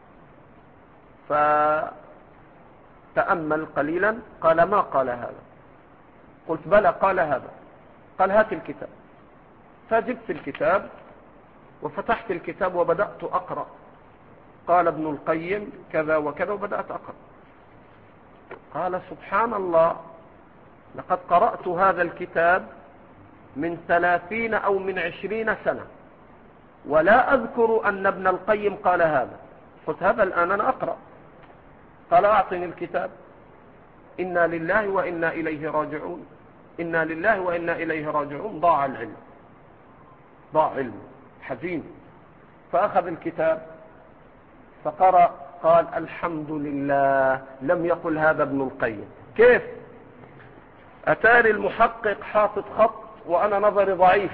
A: فتأمل قليلا قال ما قال هذا. قلت بلى قال هذا. قال هات الكتاب. فجبت الكتاب وفتحت الكتاب وبدأت أقرأ. قال ابن القيم كذا وكذا، وبدأت أقرأ. قال سبحان الله، لقد قرأت هذا الكتاب من 30 أو من 20 سنة ولا أذكر أن ابن القيم قال هذا. قلت هذا الآن أنا أقرأ. قال أعطني الكتاب. إنا لله وإنا إليه راجعون، إنا لله وإنا إليه راجعون. ضاع العلم، ضاع علم، حزين. فأخذ الكتاب فقرأ قال الحمد لله لم يقل هذا ابن القيم. كيف؟ أتاري المحقق حاطط خط وأنا نظري ضعيف،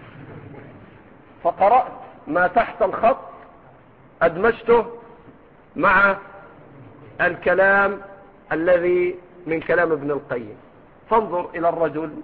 A: فقرأت ما تحت الخط أدمجته مع الكلام الذي من كلام ابن القيم. فانظر إلى الرجل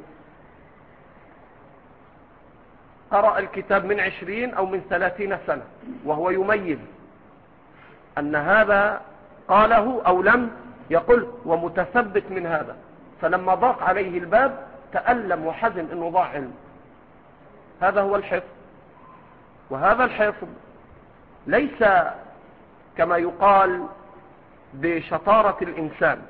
A: قرأ الكتاب من 20 أو من 30 سنة وهو يميز أن هذا قاله أو لم يقل، ومتثبت من هذا. فلما ضاق عليه الباب تألم وحزن أنه ضاع علم. هذا هو الحفظ. وهذا الحفظ ليس كما يقال بشطارة الإنسان.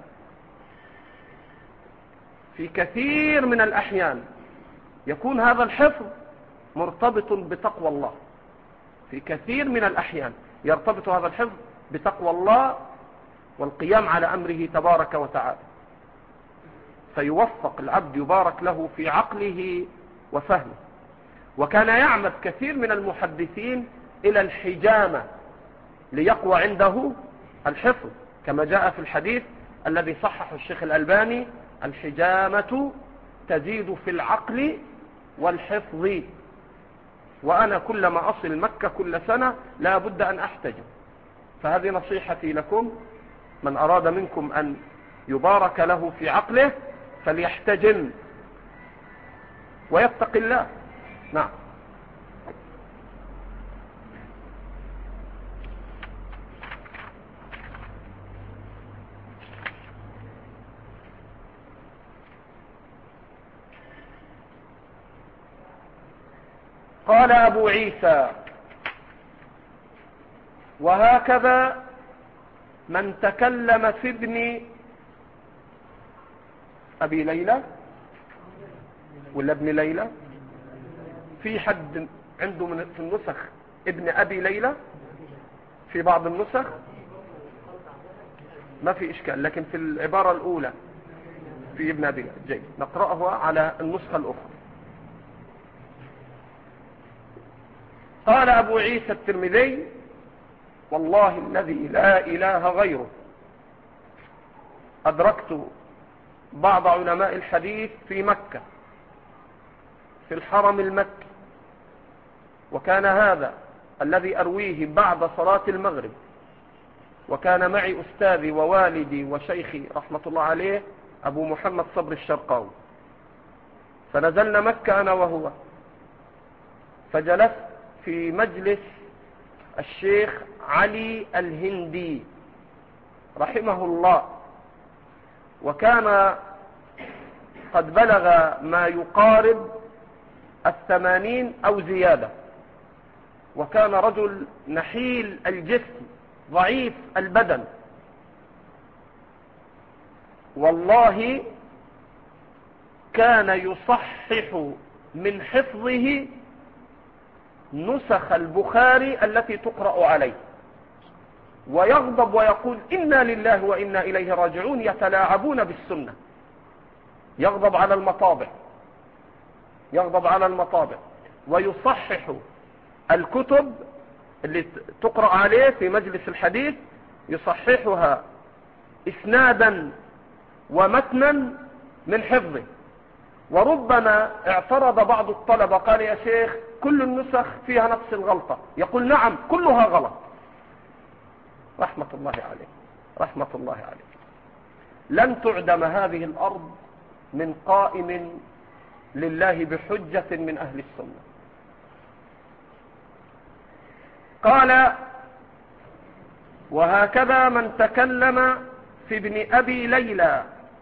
A: في كثير من الأحيان يكون هذا الحفظ مرتبط بتقوى الله. في كثير من الأحيان يرتبط هذا الحفظ بتقوى الله والقيام على أمره تبارك وتعالى، فيوفق العبد يبارك له في عقله وفهمه. وكان يعمد كثير من المحدثين إلى الحجامة ليقوى عنده الحفظ، كما جاء في الحديث الذي صححه الشيخ الألباني: الحجامة تزيد في العقل والحفظ. وأنا كلما أصل مكة كل سنة لا بد أن أحتجم. فهذه نصيحتي لكم، من أراد منكم أن يبارك له في عقله فليحتجم ويتق الله. نعم. قال أبو عيسى: وهكذا من تكلم في ابن أبي ليلى ولا ابن ليلى؟ في حد عنده في النسخ ابن أبي ليلى؟ في بعض النسخ ما في إشكال، لكن في العبارة الأولى في ابن أبي ليلى. جيد، نقرأه على النسخة الأخرى. قال أبو عيسى الترمذي: والله الذي لا إله غيره أدركت بعض علماء الحديث في مكة في الحرم المكي، وكان هذا الذي أرويه بعد صلاة المغرب، وكان معي أستاذي ووالدي وشيخي رحمة الله عليه أبو محمد صبر الشرقاوي، فنزلنا مكة أنا وهو، فجلست في مجلس الشيخ علي الهندي رحمه الله، وكان قد بلغ ما يقارب 80 أو زيادة، وكان رجل نحيل الجسم ضعيف البدن، والله كان يصحح من حفظه نسخ البخاري التي تقرأ عليه، ويغضب ويقول: إنا لله وإنا إليه راجعون، يتلاعبون بالسنة. يغضب على المطابع ويصحح الكتب اللي تقرأ عليه في مجلس الحديث، يصححها إسنادا ومتنا من حفظه. وربما اعترض بعض الطلبة قال: يا شيخ كل النسخ فيها نفس الغلطة. يقول: نعم كلها غلط. رحمة الله عليه. لن تعدم هذه الأرض من قائم لله بحجة من أهل السنة. قال: وهكذا من تكلم في ابن أبي ليلى.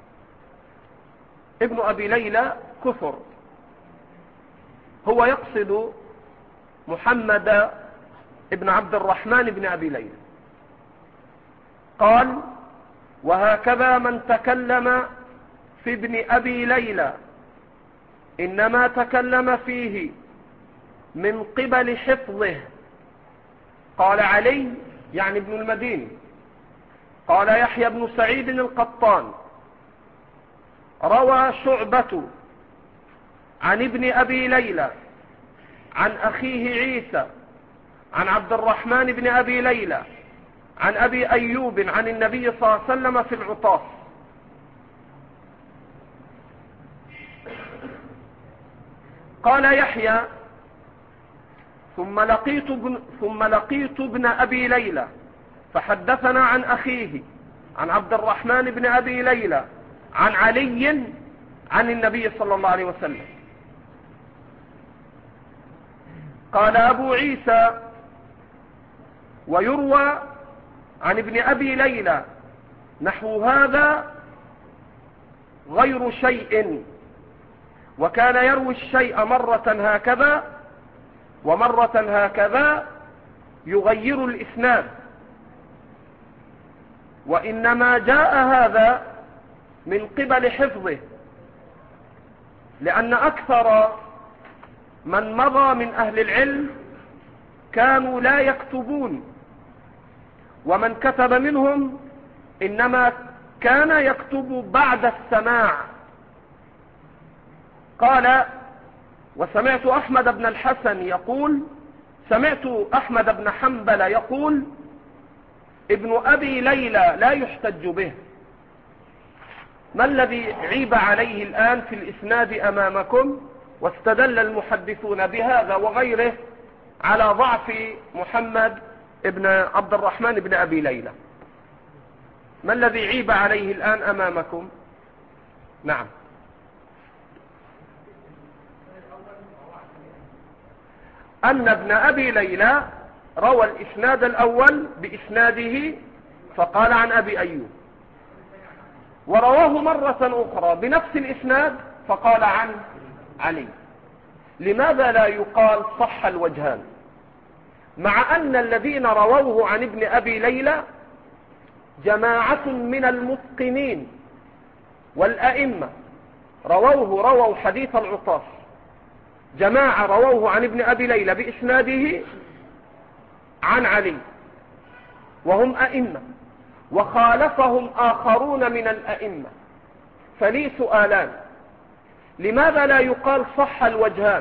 A: ابن أبي ليلى كثر، هو يقصد محمد ابن عبد الرحمن بن أبي ليلى. قال: وهكذا من تكلم في ابن أبي ليلى إنما تكلم فيه من قبل حفظه. قال علي يعني ابن المديني. قال يحيى بن سعيد القطان: روى شعبة عن ابن أبي ليلى عن أخيه عيسى عن عبد الرحمن بن أبي ليلى عن أبي أيوب عن النبي صلى الله عليه وسلم في العطاس. قال يحيى: ثم لقيت ابن أبي ليلى فحدثنا عن أخيه عن عبد الرحمن بن أبي ليلى عن علي عن النبي صلى الله عليه وسلم. قال أبو عيسى: ويروى عن ابن أبي ليلى نحو هذا غير شيء، وكان يروي الشيء مرة هكذا ومرة هكذا يغير الإسناد، وإنما جاء هذا من قبل حفظه، لأن أكثر من مضى من أهل العلم كانوا لا يكتبون، ومن كتب منهم إنما كان يكتب بعد السماع. قال: وسمعت أحمد بن الحسن يقول، سمعت أحمد بن حنبل يقول: ابن أبي ليلى لا يحتج به. ما الذي عيب عليه الآن في الإسناد أمامكم؟ واستدل المحدثون بهذا وغيره على ضعف محمد ابن عبد الرحمن بن أبي ليلى. ما الذي عيب عليه الآن أمامكم؟ نعم. أن ابن أبي ليلى روى الإسناد الأول بإسناده فقال عن أبي أيوب، ورواه مرة أخرى بنفس الإسناد فقال عن علي. لماذا لا يقال صح الوجهان، مع أن الذين رووه عن ابن أبي ليلى جماعة من المتقنين والأئمة رووا حديث العطاس، جماعة رووه عن ابن أبي ليلى بإسناده عن علي وهم أئمة، وخالفهم آخرون من الأئمة. فلي سؤالان: لماذا لا يقال صح الوجهان؟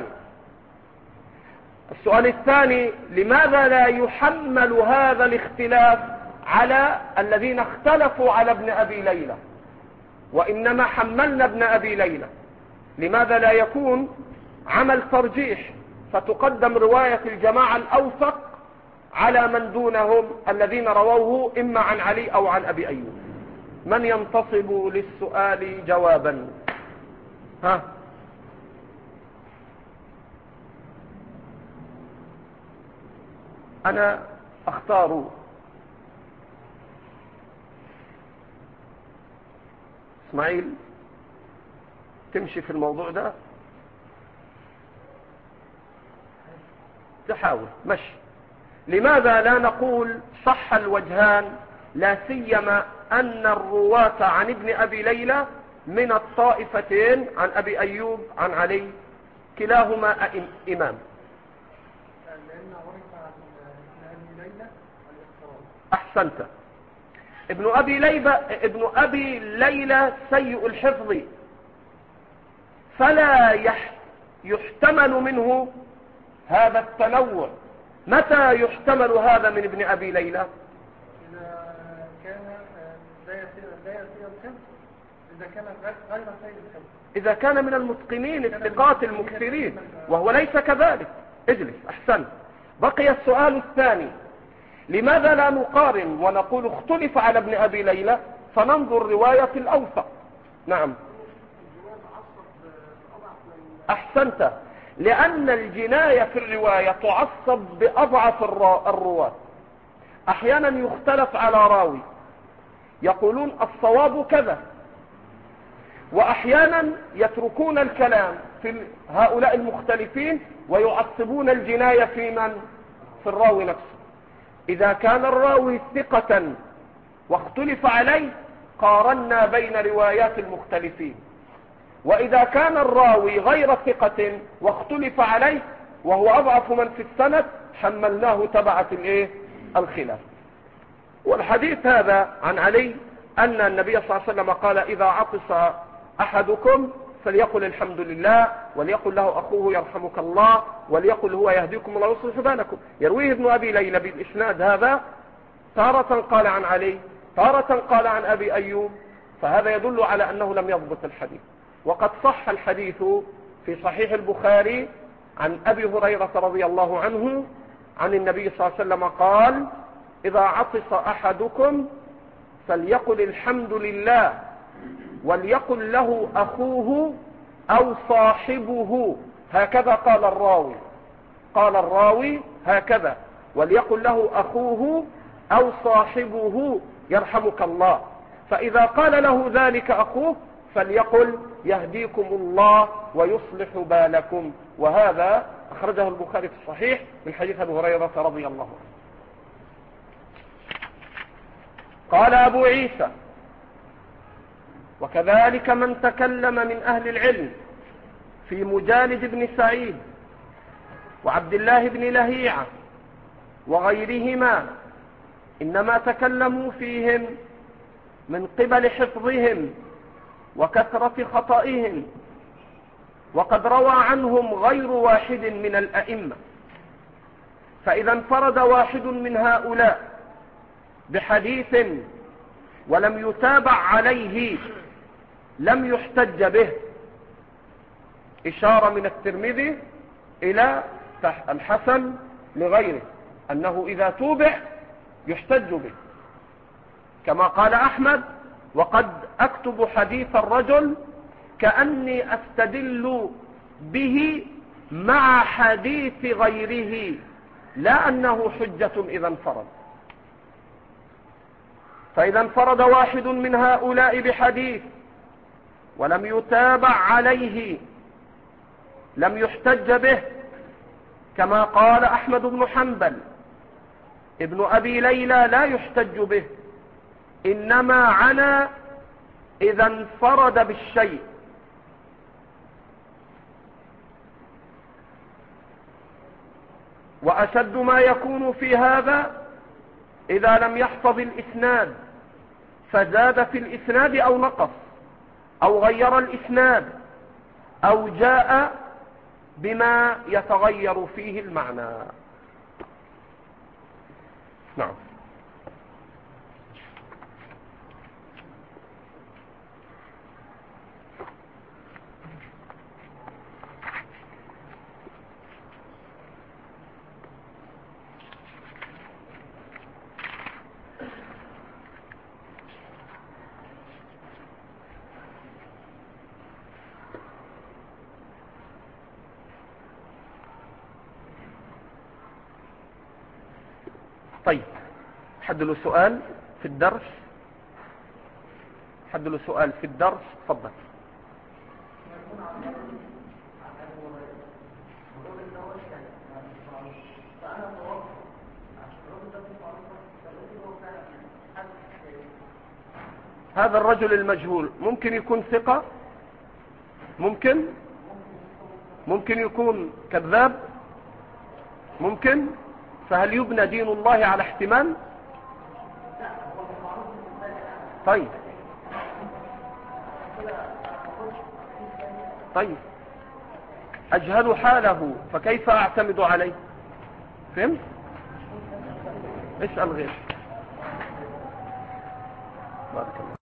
A: السؤال الثاني: لماذا لا يحمل هذا الاختلاف على الذين اختلفوا على ابن أبي ليلى، وإنما حملنا ابن أبي ليلى؟ لماذا لا يكون عمل ترجيح فتقدم رواية الجماعة الأوثق على من دونهم الذين رووه إما عن علي أو عن أبي أيوب؟ من ينتصب للسؤال جوابا؟ ها؟ أنا أختار إسماعيل تمشي في الموضوع ده، تحاول مشي. لماذا لا نقول صح الوجهان، لا سيما أن الرواة عن ابن أبي ليلى من الطائفتين، عن أبي أيوب عن علي، كلاهما إمام.
C: لأن عرف عن ابن أبي ليلى الاضطراب.
A: أحسنت. ابن أبي ليلى سيء الحفظ، فلا يحتمل منه هذا التنوع. متى يحتمل هذا من ابن أبي ليلى؟
C: إذا كان لا يسيء الحفظ، إذا كان غير سيء الحفظ،
A: إذا كان من المتقنين الثقات المكثرين، وهو ليس كذلك. اجلس. أحسن. بقي السؤال الثاني: لماذا لا نقارن ونقول اختلف على ابن أبي ليلى فننظر رواية الأوثق؟ نعم، أحسنت. لأن الجناية في الرواية تعصب بأضعف الرواة. أحيانا يختلف على راوي يقولون الصواب كذا، وأحيانا يتركون الكلام في هؤلاء المختلفين ويعصبون الجناية في من؟ في الراوي نفسه. إذا كان الراوي ثقة واختلف عليه قارنا بين روايات المختلفين، وإذا كان الراوي غير ثقة واختلف عليه وهو أضعف من في السند حملناه تبعة الخلاف. والحديث هذا عن علي أن النبي صلى الله عليه وسلم قال: إذا عطس أحدكم فليقل الحمد لله، وليقل له أخوه يرحمك الله، وليقل هو يهديكم الله ويصلح بالكم. يرويه ابن أبي ليلى بالإسناد هذا، تارة قال عن علي، تارة قال عن أبي أيوب، فهذا يدل على أنه لم يضبط الحديث. وقد صح الحديث في صحيح البخاري عن أبي هريرة رضي الله عنه عن النبي صلى الله عليه وسلم قال: إذا عطس أحدكم فليقل الحمد لله، وليقل له أخوه أو صاحبه. هكذا قال الراوي هكذا: وليقل له أخوه أو صاحبه يرحمك الله. فإذا قال له ذلك أخوه فليقل يهديكم الله ويصلح بالكم. وهذا أخرجه البخاري في الصحيح من حديث أبي هريرة رضي الله عنه. قال أبو عيسى: وكذلك من تكلم من أهل العلم في مجالد بن سعيد وعبد الله بن لهيعة وغيرهما إنما تكلموا فيهم من قبل حفظهم وكثرة خطئهم، وقد روى عنهم غير واحد من الأئمة. فإذا انفرد واحد من هؤلاء بحديث ولم يتابع عليه لم يحتج به. إشارة من الترمذي إلى الحسن لغيره، أنه إذا توبع يحتج به، كما قال أحمد: وقد أكتب حديث الرجل كأني أستدل به مع حديث غيره، لا أنه حجة إذا انفرد. فإذا انفرد واحد من هؤلاء بحديث ولم يتابع عليه لم يحتج به كما قال أحمد بن حنبل. ابن أبي ليلى لا يحتج به، إنما عنا إذا انفرد بالشيء. وأشد ما يكون في هذا إذا لم يحفظ الإسناد فزاد في الإسناد أو نقص أو غير الإسناد أو جاء بما يتغير فيه المعنى. نعم. طيب، حد له سؤال في الدرس؟ حد له سؤال في الدرس؟ تفضل. هذا الرجل المجهول ممكن يكون ثقة، ممكن يكون كذاب، ممكن. فهل يبنى دين الله على احتمال؟ طيب أجهل حاله فكيف أعتمد عليه؟ فهمت؟ اسأل غير. بارك الله.